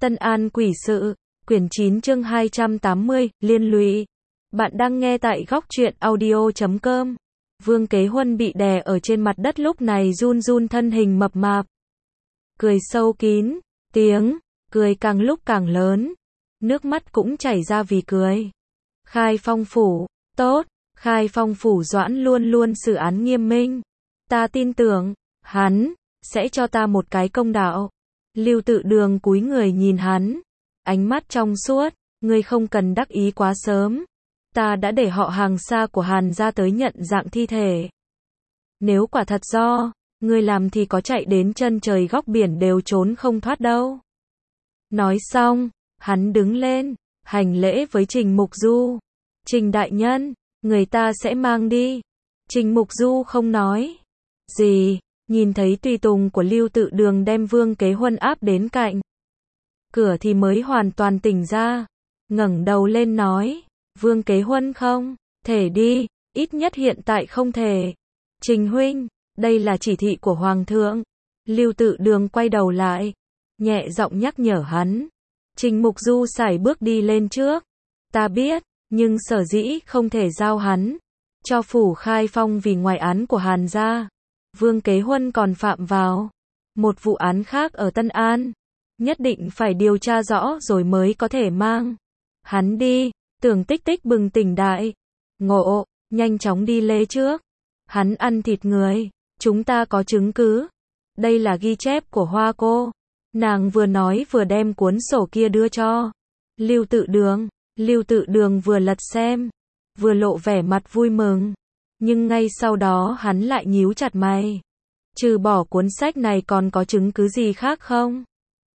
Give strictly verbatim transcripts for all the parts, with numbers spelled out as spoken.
Tân An quỷ sự, quyển chín chương hai trăm tám mươi, liên lụy. Bạn đang nghe tại góc truyện audio chấm com. Vương Kế Huân bị đè ở trên mặt đất lúc này run run thân hình mập mạp. Cười sâu kín, tiếng, cười càng lúc càng lớn. Nước mắt cũng chảy ra vì cười. Khai Phong phủ, tốt, Khai Phong phủ Doãn luôn luôn xử án nghiêm minh. Ta tin tưởng, hắn, sẽ cho ta một cái công đạo. Lưu Tự Đường cúi người nhìn hắn, ánh mắt trong suốt, ngươi không cần đắc ý quá sớm. Ta đã để họ hàng xa của Hàn gia tới nhận dạng thi thể. Nếu quả thật do ngươi làm thì có chạy đến chân trời góc biển đều trốn không thoát đâu. Nói xong, hắn đứng lên, hành lễ với Trình Mục Du. Trình đại nhân, người ta sẽ mang đi. Trình Mục Du không nói gì, nhìn thấy tùy tùng của Lưu Tự Đường đem Vương Kế Huân áp đến cạnh cửa thì mới hoàn toàn tỉnh ra, ngẩng đầu lên nói, Vương Kế Huân không thể đi, ít nhất hiện tại không thể. Trình huynh, đây là chỉ thị của Hoàng thượng. Lưu Tự Đường quay đầu lại, nhẹ giọng nhắc nhở hắn. Trình Mục Du sải bước đi lên trước. Ta biết, nhưng sở dĩ không thể giao hắn cho phủ Khai Phong vì ngoài án của Hàn gia. Vương Kế Huân còn phạm vào một vụ án khác ở Tân An. Nhất định phải điều tra rõ rồi mới có thể mang hắn đi. Tưởng Tích Tích bừng tỉnh đại ngộ, nhanh chóng đi lễ trước. Hắn ăn thịt người, chúng ta có chứng cứ. Đây là ghi chép của Hoa cô. Nàng vừa nói vừa đem cuốn sổ kia đưa cho Lưu Tự Đường. Lưu Tự Đường vừa lật xem, vừa lộ vẻ mặt vui mừng. Nhưng ngay sau đó hắn lại nhíu chặt mày. Trừ bỏ cuốn sách này còn có chứng cứ gì khác không?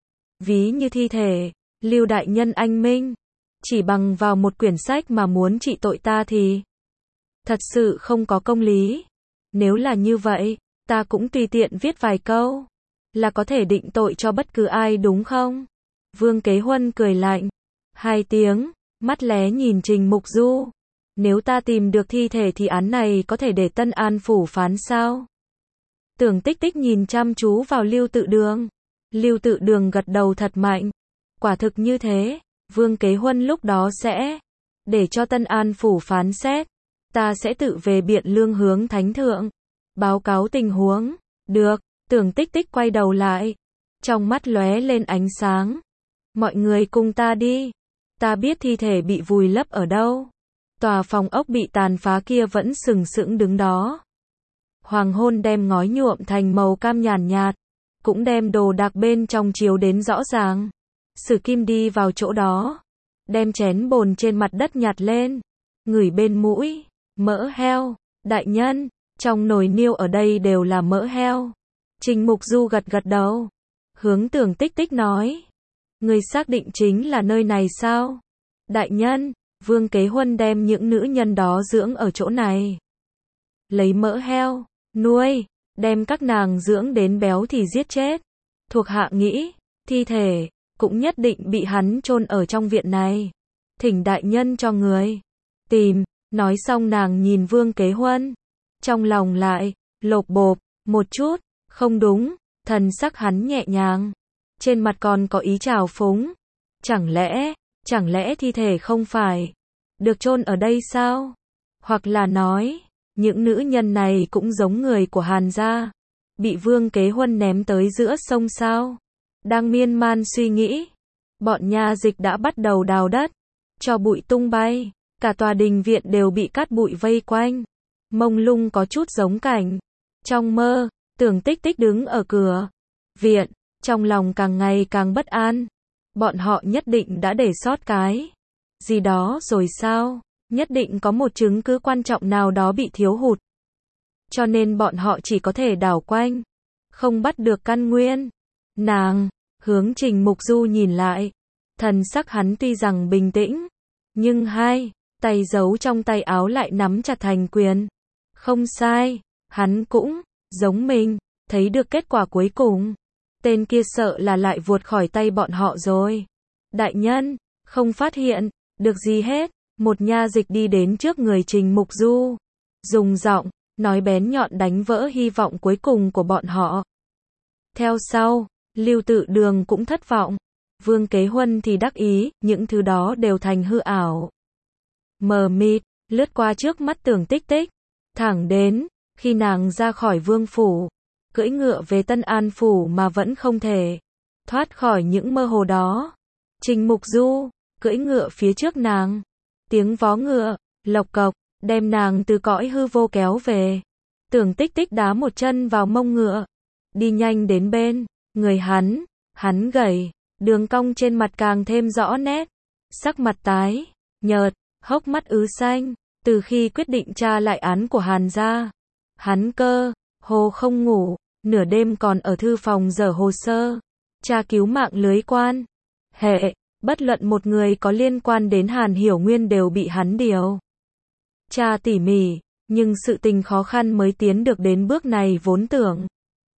Ví như thi thể, Lưu đại nhân anh minh. Chỉ bằng vào một quyển sách mà muốn trị tội ta thì thật sự không có công lý. Nếu là như vậy, ta cũng tùy tiện viết vài câu là có thể định tội cho bất cứ ai đúng không? Vương Kế Huân cười lạnh hai tiếng, mắt lé nhìn Trình Mục Du. Nếu ta tìm được thi thể thì án này có thể để Tân An phủ phán sao? Tưởng Tích Tích nhìn chăm chú vào Lưu Tự Đường. Lưu Tự Đường gật đầu thật mạnh. Quả thực như thế, Vương Kế Huân lúc đó sẽ để cho Tân An phủ phán xét. Ta sẽ tự về Biện Lương hướng Thánh thượng báo cáo tình huống. Được. Tưởng Tích Tích quay đầu lại, trong mắt lóe lên ánh sáng. Mọi người cùng ta đi. Ta biết thi thể bị vùi lấp ở đâu. Tòa phòng ốc bị tàn phá kia vẫn sừng sững đứng đó. Hoàng hôn đem ngói nhuộm thành màu cam nhàn nhạt, cũng đem đồ đạc bên trong chiếu đến rõ ràng. Sử Kim đi vào chỗ đó, đem chén bồn trên mặt đất nhặt lên, ngửi bên mũi, mỡ heo. Đại nhân, trong nồi niêu ở đây đều là mỡ heo. Trình Mục Du gật gật đầu, hướng Tưởng Tích Tích nói, người xác định chính là nơi này sao? Đại nhân, Vương Kế Huân đem những nữ nhân đó dưỡng ở chỗ này. Lấy mỡ heo, nuôi, đem các nàng dưỡng đến béo thì giết chết. Thuộc hạ nghĩ, thi thể, cũng nhất định bị hắn chôn ở trong viện này. Thỉnh đại nhân cho người tìm. Nói xong nàng nhìn Vương Kế Huân. Trong lòng lại, lộp bộp, một chút, không đúng, thần sắc hắn nhẹ nhàng. Trên mặt còn có ý trào phúng. Chẳng lẽ, chẳng lẽ thi thể không phải được chôn ở đây sao? Hoặc là nói, những nữ nhân này cũng giống người của Hàn gia, bị Vương Kế Huân ném tới giữa sông sao? Đang miên man suy nghĩ, bọn nha dịch đã bắt đầu đào đất, cho bụi tung bay, cả tòa đình viện đều bị cát bụi vây quanh. Mông lung có chút giống cảnh trong mơ. Tưởng Tích Tích đứng ở cửa viện, trong lòng càng ngày càng bất an. Bọn họ nhất định đã để sót cái gì đó rồi sao? Nhất định có một chứng cứ quan trọng nào đó bị thiếu hụt. Cho nên bọn họ chỉ có thể đảo quanh, không bắt được căn nguyên. Nàng hướng Trình Mục Du nhìn lại, thần sắc hắn tuy rằng bình tĩnh, nhưng hai tay giấu trong tay áo lại nắm chặt thành quyền. Không sai, hắn cũng giống mình, thấy được kết quả cuối cùng. Tên kia sợ là lại vụt khỏi tay bọn họ rồi. Đại nhân, không phát hiện được gì hết. Một nha dịch đi đến trước người Trình Mục Du, dùng giọng nói bén nhọn đánh vỡ hy vọng cuối cùng của bọn họ. Theo sau, Lưu Tự Đường cũng thất vọng. Vương Kế Huân thì đắc ý, những thứ đó đều thành hư ảo. Mờ mịt, lướt qua trước mắt Tưởng Tích Tích, thẳng đến, khi nàng ra khỏi vương phủ, cưỡi ngựa về Tân An phủ mà vẫn không thể thoát khỏi những mơ hồ đó. Trình Mục Du, cưỡi ngựa phía trước nàng, tiếng vó ngựa, lộc cộc, đem nàng từ cõi hư vô kéo về. Tưởng Tích Tích đá một chân vào mông ngựa, đi nhanh đến bên, người hắn, hắn gầy, đường cong trên mặt càng thêm rõ nét, sắc mặt tái, nhợt, hốc mắt ứ xanh, từ khi quyết định tra lại án của Hàn gia, hắn cơ hồ không ngủ, nửa đêm còn ở thư phòng dở hồ sơ, tra cứu mạng lưới quan hệ, bất luận một người có liên quan đến Hàn Hiểu Nguyên đều bị hắn điều tra tỉ mỉ, nhưng sự tình khó khăn mới tiến được đến bước này, vốn tưởng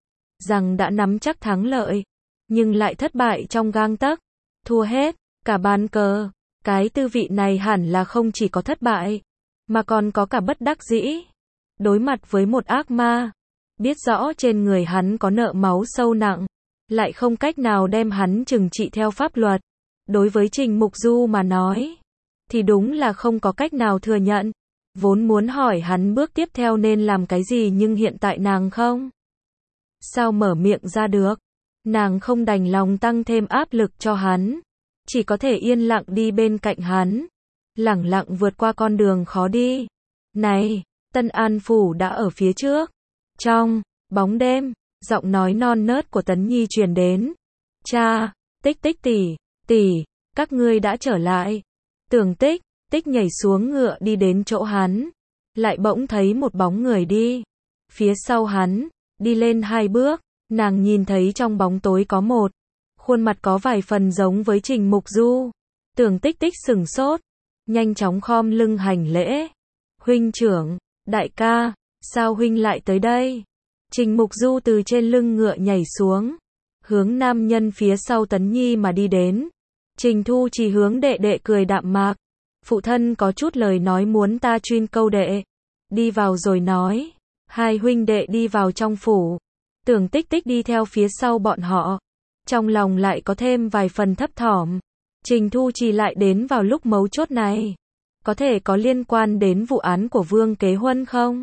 rằng đã nắm chắc thắng lợi, nhưng lại thất bại trong gang tấc, thua hết cả bàn cờ. Cái tư vị này hẳn là không chỉ có thất bại, mà còn có cả bất đắc dĩ. Đối mặt với một ác ma, biết rõ trên người hắn có nợ máu sâu nặng, lại không cách nào đem hắn trừng trị theo pháp luật. Đối với Trình Mục Du mà nói, thì đúng là không có cách nào thừa nhận. Vốn muốn hỏi hắn bước tiếp theo nên làm cái gì, nhưng hiện tại nàng không sao mở miệng ra được. Nàng không đành lòng tăng thêm áp lực cho hắn, chỉ có thể yên lặng đi bên cạnh hắn, lẳng lặng vượt qua con đường khó đi. Này, Tân An phủ đã ở phía trước. Trong bóng đêm, giọng nói non nớt của Tấn Nhi truyền đến. Cha, Tích Tích tỷ, tỷ, các ngươi đã trở lại. Tưởng Tích Tích nhảy xuống ngựa đi đến chỗ hắn, lại bỗng thấy một bóng người đi phía sau hắn, đi lên hai bước, nàng nhìn thấy trong bóng tối có một khuôn mặt có vài phần giống với Trình Mục Du. Tưởng Tích Tích sửng sốt, nhanh chóng khom lưng hành lễ. Huynh trưởng, đại ca, sao huynh lại tới đây? Trình Mục Du từ trên lưng ngựa nhảy xuống, hướng nam nhân phía sau Tấn Nhi mà đi đến. Trình Thu chỉ hướng đệ đệ cười đạm mạc. Phụ thân có chút lời nói muốn ta chuyên câu đệ. Đi vào rồi nói. Hai huynh đệ đi vào trong phủ. Tưởng Tích Tích đi theo phía sau bọn họ. Trong lòng lại có thêm vài phần thấp thỏm. Trình Thu chỉ lại đến vào lúc mấu chốt này. Có thể có liên quan đến vụ án của Vương Kế Huân không?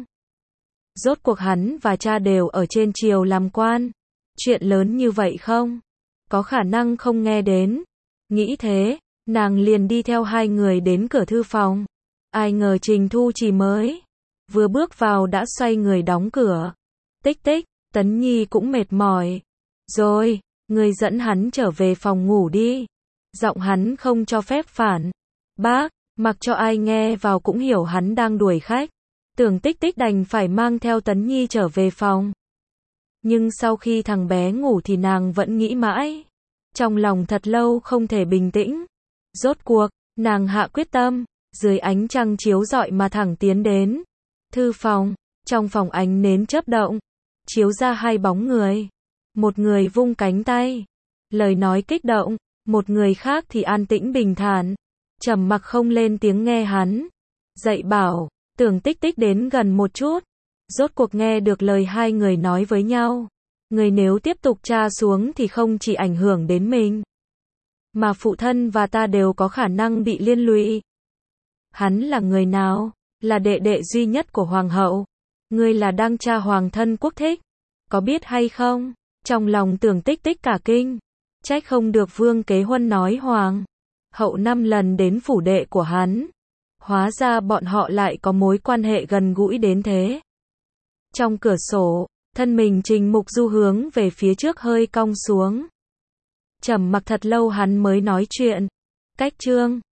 Rốt cuộc hắn và cha đều ở trên triều làm quan. Chuyện lớn như vậy không? Có khả năng không nghe đến. Nghĩ thế, nàng liền đi theo hai người đến cửa thư phòng. Ai ngờ Trình Thu chỉ mới vừa bước vào đã xoay người đóng cửa. Tích Tích, Tấn Nhi cũng mệt mỏi. Rồi, người dẫn hắn trở về phòng ngủ đi. Giọng hắn không cho phép phản bác, mặc cho ai nghe vào cũng hiểu hắn đang đuổi khách. Tưởng Tích Tích đành phải mang theo Tấn Nhi trở về phòng. Nhưng sau khi thằng bé ngủ thì nàng vẫn nghĩ mãi. Trong lòng thật lâu không thể bình tĩnh. Rốt cuộc, nàng hạ quyết tâm, dưới ánh trăng chiếu rọi mà thẳng tiến đến thư phòng. Trong phòng ánh nến chớp động, chiếu ra hai bóng người. Một người vung cánh tay, lời nói kích động, một người khác thì an tĩnh bình thản, trầm mặc không lên tiếng nghe hắn dạy bảo. Tưởng Tích Tích đến gần một chút, rốt cuộc nghe được lời hai người nói với nhau. Người nếu tiếp tục tra xuống thì không chỉ ảnh hưởng đến mình, mà phụ thân và ta đều có khả năng bị liên lụy. Hắn là người nào? Là đệ đệ duy nhất của hoàng hậu. Ngươi là đang tra hoàng thân quốc thích, có biết hay không? Trong lòng Tưởng Tích Tích cả kinh, trách không được Vương Kế Huân nói hoàng hậu năm lần đến phủ đệ của hắn. Hóa ra bọn họ lại có mối quan hệ gần gũi đến thế. Trong cửa sổ, thân mình Trình Mục Du hướng về phía trước hơi cong xuống. Trầm mặc thật lâu hắn mới nói chuyện. Cách chương